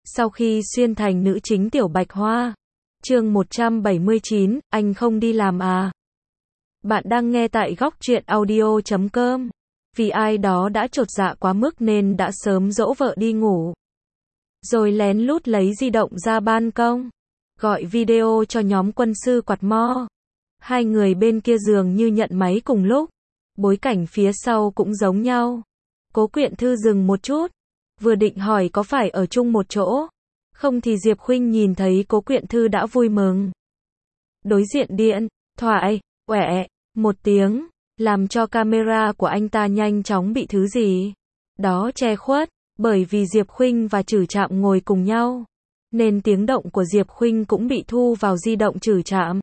Sau khi xuyên thành nữ chính Tiểu Bạch Hoa. Chương 179, anh không đi làm à? Bạn đang nghe tại góc truyện audio.com. Vì ai đó đã chột dạ quá mức nên đã sớm dỗ vợ đi ngủ. Rồi lén lút lấy di động ra ban công. Gọi video cho nhóm quân sư quạt mo. Hai người bên kia giường như nhận máy cùng lúc. Bối cảnh phía sau cũng giống nhau. Cố Quyện Thư dừng một chút. Vừa định hỏi có phải ở chung một chỗ. Không thì Diệp Khuynh nhìn thấy Cố Quyện Thư đã vui mừng. Đối diện điện thoại, quẹ, một tiếng, làm cho camera của anh ta nhanh chóng bị thứ gì đó che khuất, bởi vì Diệp Khuynh và Trử Trạm ngồi cùng nhau, nên tiếng động của Diệp Khuynh cũng bị thu vào di động Trử Trạm.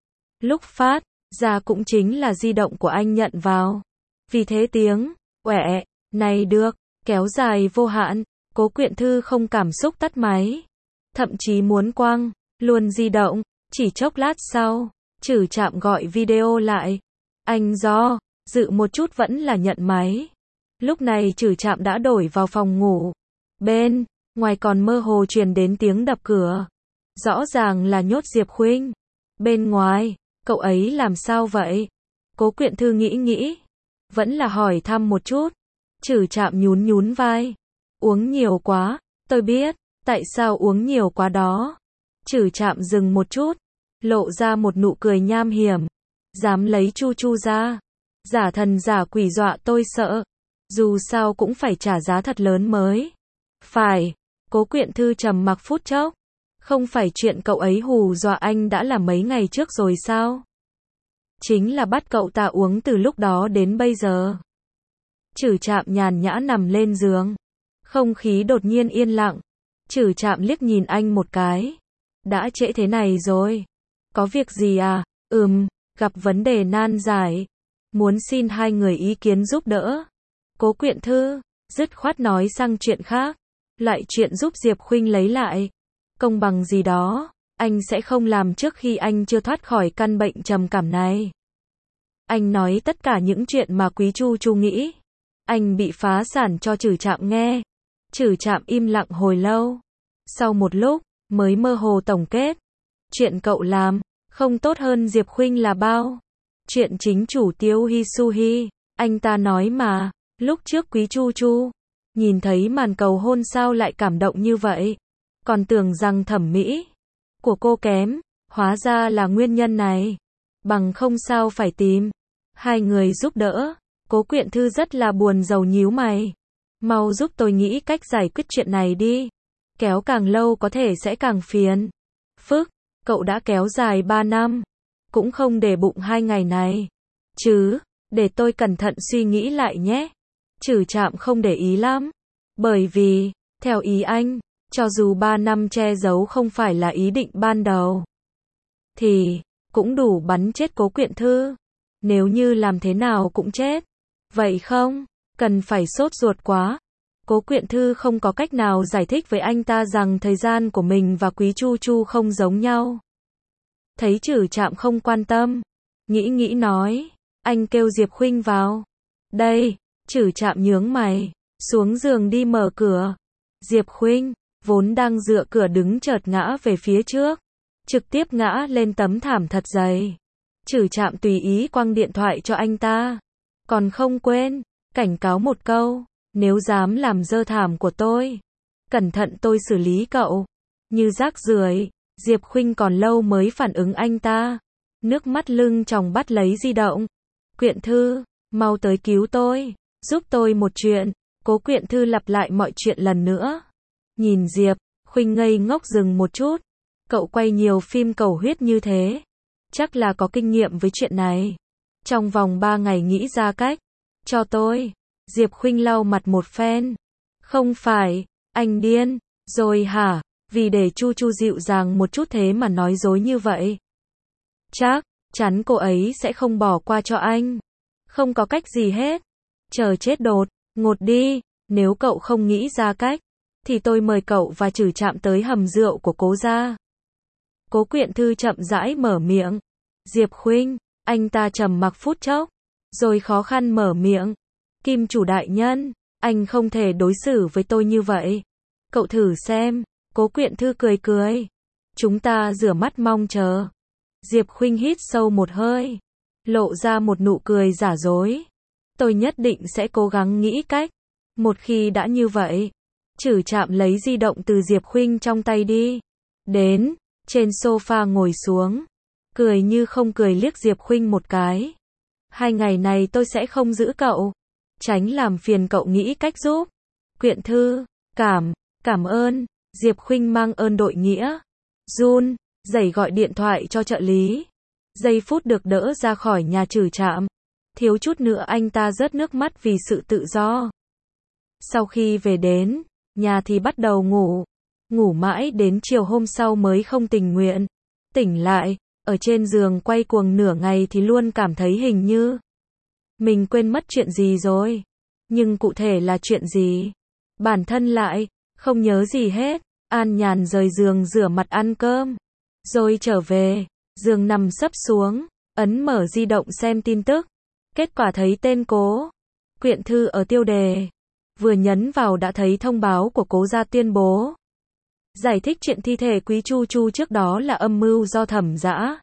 Lúc phát ra cũng chính là di động của anh nhận vào. Vì thế tiếng quẹ này được kéo dài vô hạn. Cố Quyện Thư không cảm xúc tắt máy, thậm chí muốn quăng luôn di động. Chỉ chốc lát sau, Trử Trạm gọi video lại. Anh do dự một chút vẫn là nhận máy. Lúc này Trử Trạm đã đổi vào phòng ngủ. Bên ngoài còn mơ hồ truyền đến tiếng đập cửa. Rõ ràng là nhốt Diệp Khuynh. Bên ngoài, cậu ấy làm sao vậy? Cố Quyện Thư nghĩ, vẫn là hỏi thăm một chút. Trử Trạm nhún vai. Uống nhiều quá, tôi biết, tại sao uống nhiều quá đó. Trử Trạm dừng một chút, lộ ra một nụ cười nham hiểm. Dám lấy Chu Chu ra, giả thần giả quỷ dọa tôi sợ. Dù sao cũng phải trả giá thật lớn mới phải. Cố Quyện Thư trầm mặc phút chốc. Không phải chuyện cậu ấy hù dọa anh đã là mấy ngày trước rồi sao? Chính là bắt cậu ta uống từ lúc đó đến bây giờ. Trử Trạm nhàn nhã nằm lên giường. Không khí đột nhiên yên lặng. Trử Trạm liếc nhìn anh một cái. Đã trễ thế này rồi. Có việc gì à? Gặp vấn đề nan giải. Muốn xin hai người ý kiến giúp đỡ. Cố Quyện Thư dứt khoát nói sang chuyện khác. Lại chuyện giúp Diệp Khuynh lấy lại công bằng gì đó, anh sẽ không làm trước khi anh chưa thoát khỏi căn bệnh trầm cảm này. Anh nói tất cả những chuyện mà Quý Chu Chu nghĩ. Anh bị phá sản cho Trử Trạm nghe. Trử Trạm im lặng hồi lâu. Sau một lúc, mới mơ hồ tổng kết. Chuyện cậu làm, không tốt hơn Diệp Khuynh là bao. Chuyện chính chủ Tiêu Hi Su Hi, anh ta nói mà, lúc trước Quý Chu Chu nhìn thấy màn cầu hôn sao lại cảm động như vậy. Còn tưởng rằng thẩm mỹ của cô kém, hóa ra là nguyên nhân này. Bằng không sao phải tìm hai người giúp đỡ. Cố Quyện Thư rất là buồn rầu nhíu mày. Mau giúp tôi nghĩ cách giải quyết chuyện này đi. Kéo càng lâu có thể sẽ càng phiền phức. Cậu đã kéo dài 3 năm. Cũng không để bụng 2 ngày này chứ. Để tôi cẩn thận suy nghĩ lại nhé. Trử Trạm không để ý lắm. Bởi vì, theo ý anh, cho dù 3 năm che giấu không phải là ý định ban đầu, thì cũng đủ bắn chết Cố Quyện Thư. Nếu như làm thế nào cũng chết. Vậy không cần phải sốt ruột quá. Cố Quyện Thư không có cách nào giải thích với anh ta rằng thời gian của mình và Quý Chu Chu không giống nhau. Thấy Trử Trạm không quan tâm, nghĩ nói, anh kêu Diệp Khuynh vào. Đây, Trử Trạm nhướng mày, xuống giường đi mở cửa. Diệp Khuynh, vốn đang dựa cửa đứng chợt ngã về phía trước, trực tiếp ngã lên tấm thảm thật dày. Trử Trạm tùy ý quăng điện thoại cho anh ta. Còn không quên cảnh cáo một câu, nếu dám làm dơ thảm của tôi, cẩn thận tôi xử lý cậu như rác rưởi. Diệp Khuynh còn lâu mới phản ứng anh ta. Nước mắt lưng tròng bắt lấy di động. Quyện Thư, mau tới cứu tôi, giúp tôi một chuyện. Cố Quyện Thư lặp lại mọi chuyện lần nữa. Nhìn Diệp Khuynh ngây ngốc dừng một chút. Cậu quay nhiều phim cầu huyết như thế, chắc là có kinh nghiệm với chuyện này. Trong vòng 3 ngày nghĩ ra cách cho tôi. Diệp Khuynh lau mặt một phen. Không phải, anh điên rồi hả? Vì để Chu Chu dịu dàng một chút thế mà nói dối như vậy. Chắc chắn cô ấy sẽ không bỏ qua cho anh. Không có cách gì hết. Chờ chết đột ngột đi. Nếu cậu không nghĩ ra cách, thì tôi mời cậu và Trử Trạm tới hầm rượu của Cố gia. Cố Quyện Thư chậm rãi mở miệng. Diệp Khuynh, anh ta trầm mặc phút chốc, rồi khó khăn mở miệng. Kim chủ đại nhân, anh không thể đối xử với tôi như vậy. Cậu thử xem, Cố Quyện Thư cười cười. Chúng ta rửa mắt mong chờ. Diệp Khuynh hít sâu một hơi, lộ ra một nụ cười giả dối. Tôi nhất định sẽ cố gắng nghĩ cách. Một khi đã như vậy, Trử Trạm lấy di động từ Diệp Khuynh trong tay đi. Đến, trên sofa ngồi xuống. Cười như không cười liếc Diệp Khuynh một cái. 2 ngày này tôi sẽ không giữ cậu. Tránh làm phiền cậu nghĩ cách giúp. Quyện Thư, cảm ơn. Diệp Khuynh mang ơn đội nghĩa. Run rẩy gọi điện thoại cho trợ lý. Giây phút được đỡ ra khỏi nhà Trử Trạm, thiếu chút nữa anh ta rớt nước mắt vì sự tự do. Sau khi về đến nhà thì bắt đầu ngủ mãi đến chiều hôm sau mới không tình nguyện. Tỉnh lại, ở trên giường quay cuồng nửa ngày thì luôn cảm thấy hình như mình quên mất chuyện gì rồi. Nhưng cụ thể là chuyện gì? Bản thân lại không nhớ gì hết. An nhàn rời giường rửa mặt ăn cơm, rồi trở về, giường nằm sấp xuống, ấn mở di động xem tin tức. Kết quả thấy tên Cố Quyện Thư ở tiêu đề. Vừa nhấn vào đã thấy thông báo của Cố gia tuyên bố. Giải thích chuyện thi thể Quý Chu Chu trước đó là âm mưu do Thẩm Dã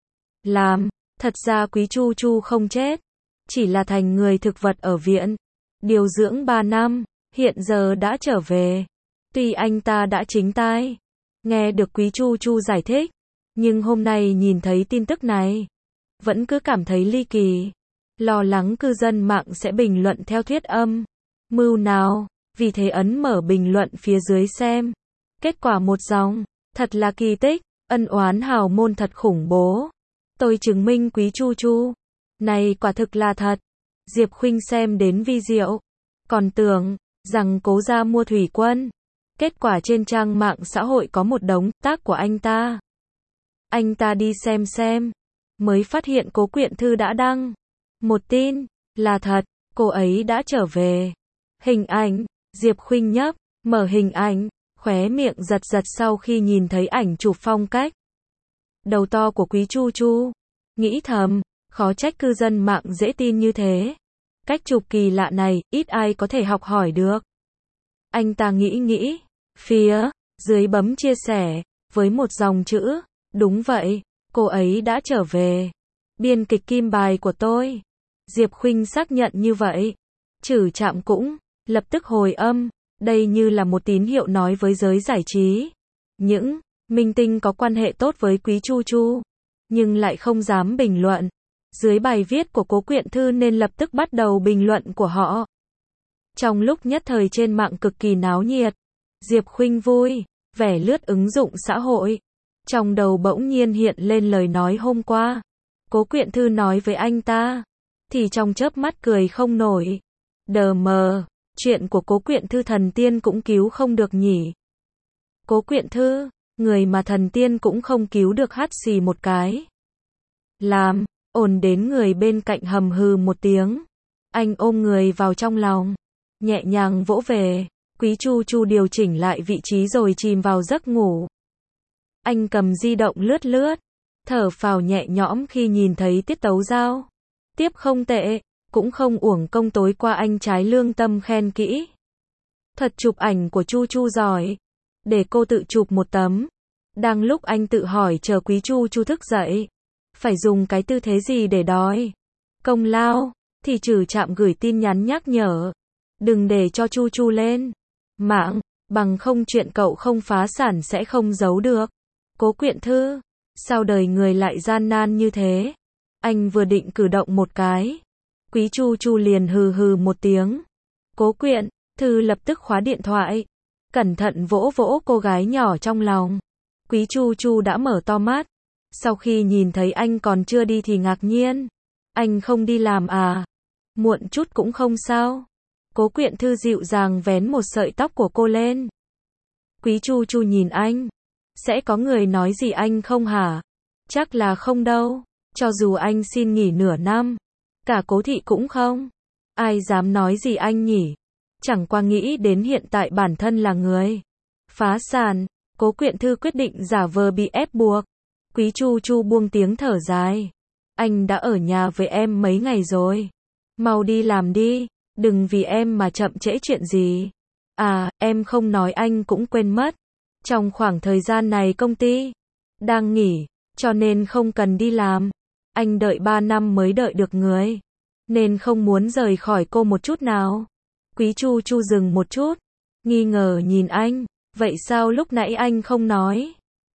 làm. Thật ra Quý Chu Chu không chết, chỉ là thành người thực vật ở viện điều dưỡng 3 năm, hiện giờ đã trở về. Tuy anh ta đã chính tai nghe được Quý Chu Chu giải thích, nhưng hôm nay nhìn thấy tin tức này, vẫn cứ cảm thấy ly kỳ. Lo lắng cư dân mạng sẽ bình luận theo thuyết âm mưu nào, vì thế ấn mở bình luận phía dưới xem. Kết quả một dòng, thật là kỳ tích, ân oán hào môn thật khủng bố. Tôi chứng minh Quý Chu Chu này quả thực là thật. Diệp Khuynh xem đến video, còn tưởng rằng Cố gia mua thủy quân. Kết quả trên trang mạng xã hội có một đống tác của anh ta. Anh ta đi xem, mới phát hiện Cố Quyện Thư đã đăng một tin, là thật, cô ấy đã trở về. Hình ảnh, Diệp Khuynh nhấp, mở hình ảnh, khóe miệng giật sau khi nhìn thấy ảnh chụp phong cách đầu to của Quý Chu Chu. Nghĩ thầm, khó trách cư dân mạng dễ tin như thế. Cách chụp kỳ lạ này, ít ai có thể học hỏi được. Anh ta nghĩ, phía dưới bấm chia sẻ, với một dòng chữ, đúng vậy, cô ấy đã trở về. Biên kịch kim bài của tôi. Diệp Khuynh xác nhận như vậy. Trử Trạm cũng lập tức hồi âm, đây như là một tín hiệu nói với giới giải trí. Những minh tinh có quan hệ tốt với Quý Chu Chu, nhưng lại không dám bình luận dưới bài viết của Cố Quyện Thư nên lập tức bắt đầu bình luận của họ. Trong lúc nhất thời trên mạng cực kỳ náo nhiệt, Diệp Khuynh vui vẻ lướt ứng dụng xã hội. Trong đầu bỗng nhiên hiện lên lời nói hôm qua Cố Quyện Thư nói với anh ta, thì trong chớp mắt cười không nổi. Đờ mờ, chuyện của Cố Quyện Thư thần tiên cũng cứu không được nhỉ. Cố Quyện Thư, người mà thần tiên cũng không cứu được hắt xì một cái. Làm, ồn đến người bên cạnh hầm hừ một tiếng. Anh ôm người vào trong lòng, nhẹ nhàng vỗ về. Quý Chu Chu điều chỉnh lại vị trí rồi chìm vào giấc ngủ. Anh cầm di động lướt, thở phào nhẹ nhõm khi nhìn thấy tiết tấu giao tiếp không tệ, cũng không uổng công tối qua anh trái lương tâm khen kỹ. Thật chụp ảnh của Chu Chu giỏi, để cô tự chụp một tấm. Đang lúc anh tự hỏi chờ Quý Chu Chu thức dậy, phải dùng cái tư thế gì để đòi công lao, thì Trử Trạm gửi tin nhắn nhắc nhở, đừng để cho Chu Chu lên mạng, bằng không chuyện cậu không phá sản sẽ không giấu được. Cố Quyện Thư, sao đời người lại gian nan như thế? Anh vừa định cử động một cái, Quý Chu Chu liền hừ một tiếng. Cố Quyện Thư lập tức khóa điện thoại, cẩn thận vỗ cô gái nhỏ trong lòng. Quý Chu Chu đã mở to mắt, sau khi nhìn thấy anh còn chưa đi thì ngạc nhiên. Anh không đi làm à? Muộn chút cũng không sao. Cố Quyện Thư dịu dàng vén một sợi tóc của cô lên. Quý Chu Chu nhìn anh. Sẽ có người nói gì anh không hả? Chắc là không đâu. Cho dù anh xin nghỉ nửa năm, cả Cố thị cũng không. Ai dám nói gì anh nhỉ? Chẳng qua nghĩ đến hiện tại bản thân là người phá sản, Cố Quyện Thư quyết định giả vờ bị ép buộc. Quý Chu Chu buông tiếng thở dài. Anh đã ở nhà với em mấy ngày rồi. Mau đi làm đi, đừng vì em mà chậm trễ chuyện gì. À, em không nói anh cũng quên mất. Trong khoảng thời gian này công ty đang nghỉ, cho nên không cần đi làm. Anh đợi 3 năm mới đợi được người, nên không muốn rời khỏi cô một chút nào. Quý Chu Chu dừng một chút, nghi ngờ nhìn anh, vậy sao lúc nãy anh không nói?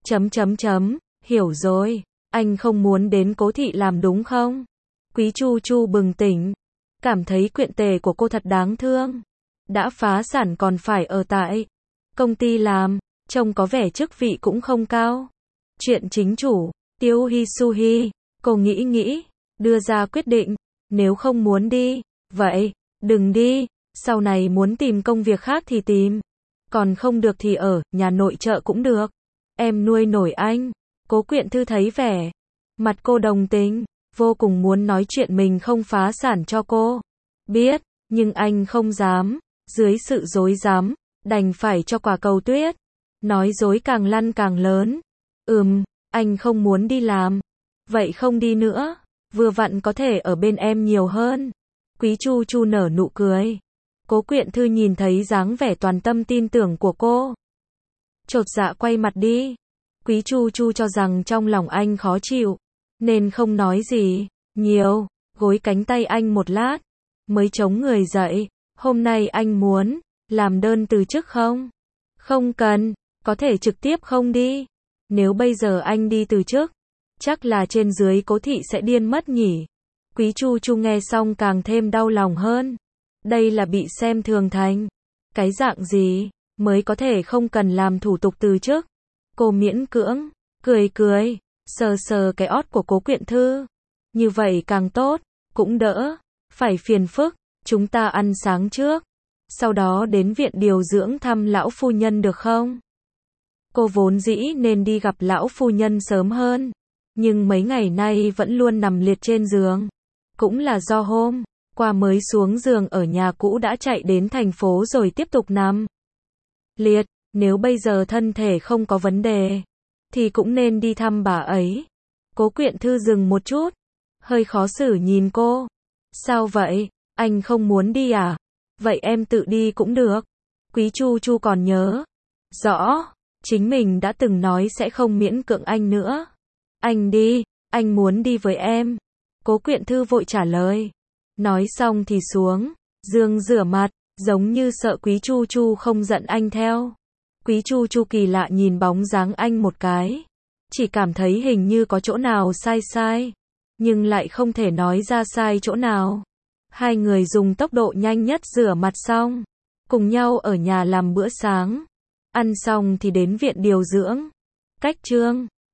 Hiểu rồi, anh không muốn đến Cố thị làm đúng không? Quý Chu Chu bừng tỉnh, cảm thấy quyện tề của cô thật đáng thương. Đã phá sản còn phải ở tại công ty làm, trông có vẻ chức vị cũng không cao. Chuyện chính chủ, Tiêu Hisuhi, cô nghĩ, đưa ra quyết định, nếu không muốn đi, vậy, đừng đi, sau này muốn tìm công việc khác thì tìm, còn không được thì ở nhà nội trợ cũng được. Em nuôi nổi anh. Cố Quyện Thư thấy vẻ mặt cô đồng tình, vô cùng muốn nói chuyện mình không phá sản cho cô biết, nhưng anh không dám, dưới sự dối dám, đành phải cho quả cầu tuyết. Nói dối càng lăn càng lớn. Anh không muốn đi làm. Vậy không đi nữa, vừa vặn có thể ở bên em nhiều hơn. Quý Chu Chu nở nụ cười. Cố Quyện Thư nhìn thấy dáng vẻ toàn tâm tin tưởng của cô, chột dạ quay mặt đi. Quý Chu Chu cho rằng trong lòng anh khó chịu, nên không nói gì nhiều, gối cánh tay anh một lát, mới chống người dậy. Hôm nay anh muốn làm đơn từ chức không? Không cần, có thể trực tiếp không đi. Nếu bây giờ anh đi từ chức, chắc là trên dưới Cố thị sẽ điên mất nhỉ. Quý Chu Chu nghe xong càng thêm đau lòng hơn. Đây là bị xem thường thành cái dạng gì mới có thể không cần làm thủ tục từ chức. Cô miễn cưỡng cười, sờ sờ cái ót của Cố Quyện Thư. Như vậy càng tốt, cũng đỡ phải phiền phức. Chúng ta ăn sáng trước, sau đó đến viện điều dưỡng thăm lão phu nhân được không? Cô vốn dĩ nên đi gặp lão phu nhân sớm hơn, nhưng mấy ngày nay vẫn luôn nằm liệt trên giường. Cũng là do hôm qua mới xuống giường ở nhà cũ đã chạy đến thành phố rồi tiếp tục nằm liệt. Nếu bây giờ thân thể không có vấn đề, thì cũng nên đi thăm bà ấy. Cố Quyện Thư dừng một chút, hơi khó xử nhìn cô. Sao vậy? Anh không muốn đi à? Vậy em tự đi cũng được. Quý Chu Chu còn nhớ rõ, chính mình đã từng nói sẽ không miễn cưỡng anh nữa. Anh đi, anh muốn đi với em. Cố Quyện Thư vội trả lời. Nói xong thì xuống giường rửa mặt, giống như sợ Quý Chu Chu không giận anh theo. Quý Chu Chu kỳ lạ nhìn bóng dáng anh một cái, chỉ cảm thấy hình như có chỗ nào sai, nhưng lại không thể nói ra sai chỗ nào. Hai người dùng tốc độ nhanh nhất rửa mặt xong, cùng nhau ở nhà làm bữa sáng. Ăn xong thì đến viện điều dưỡng. Cách chương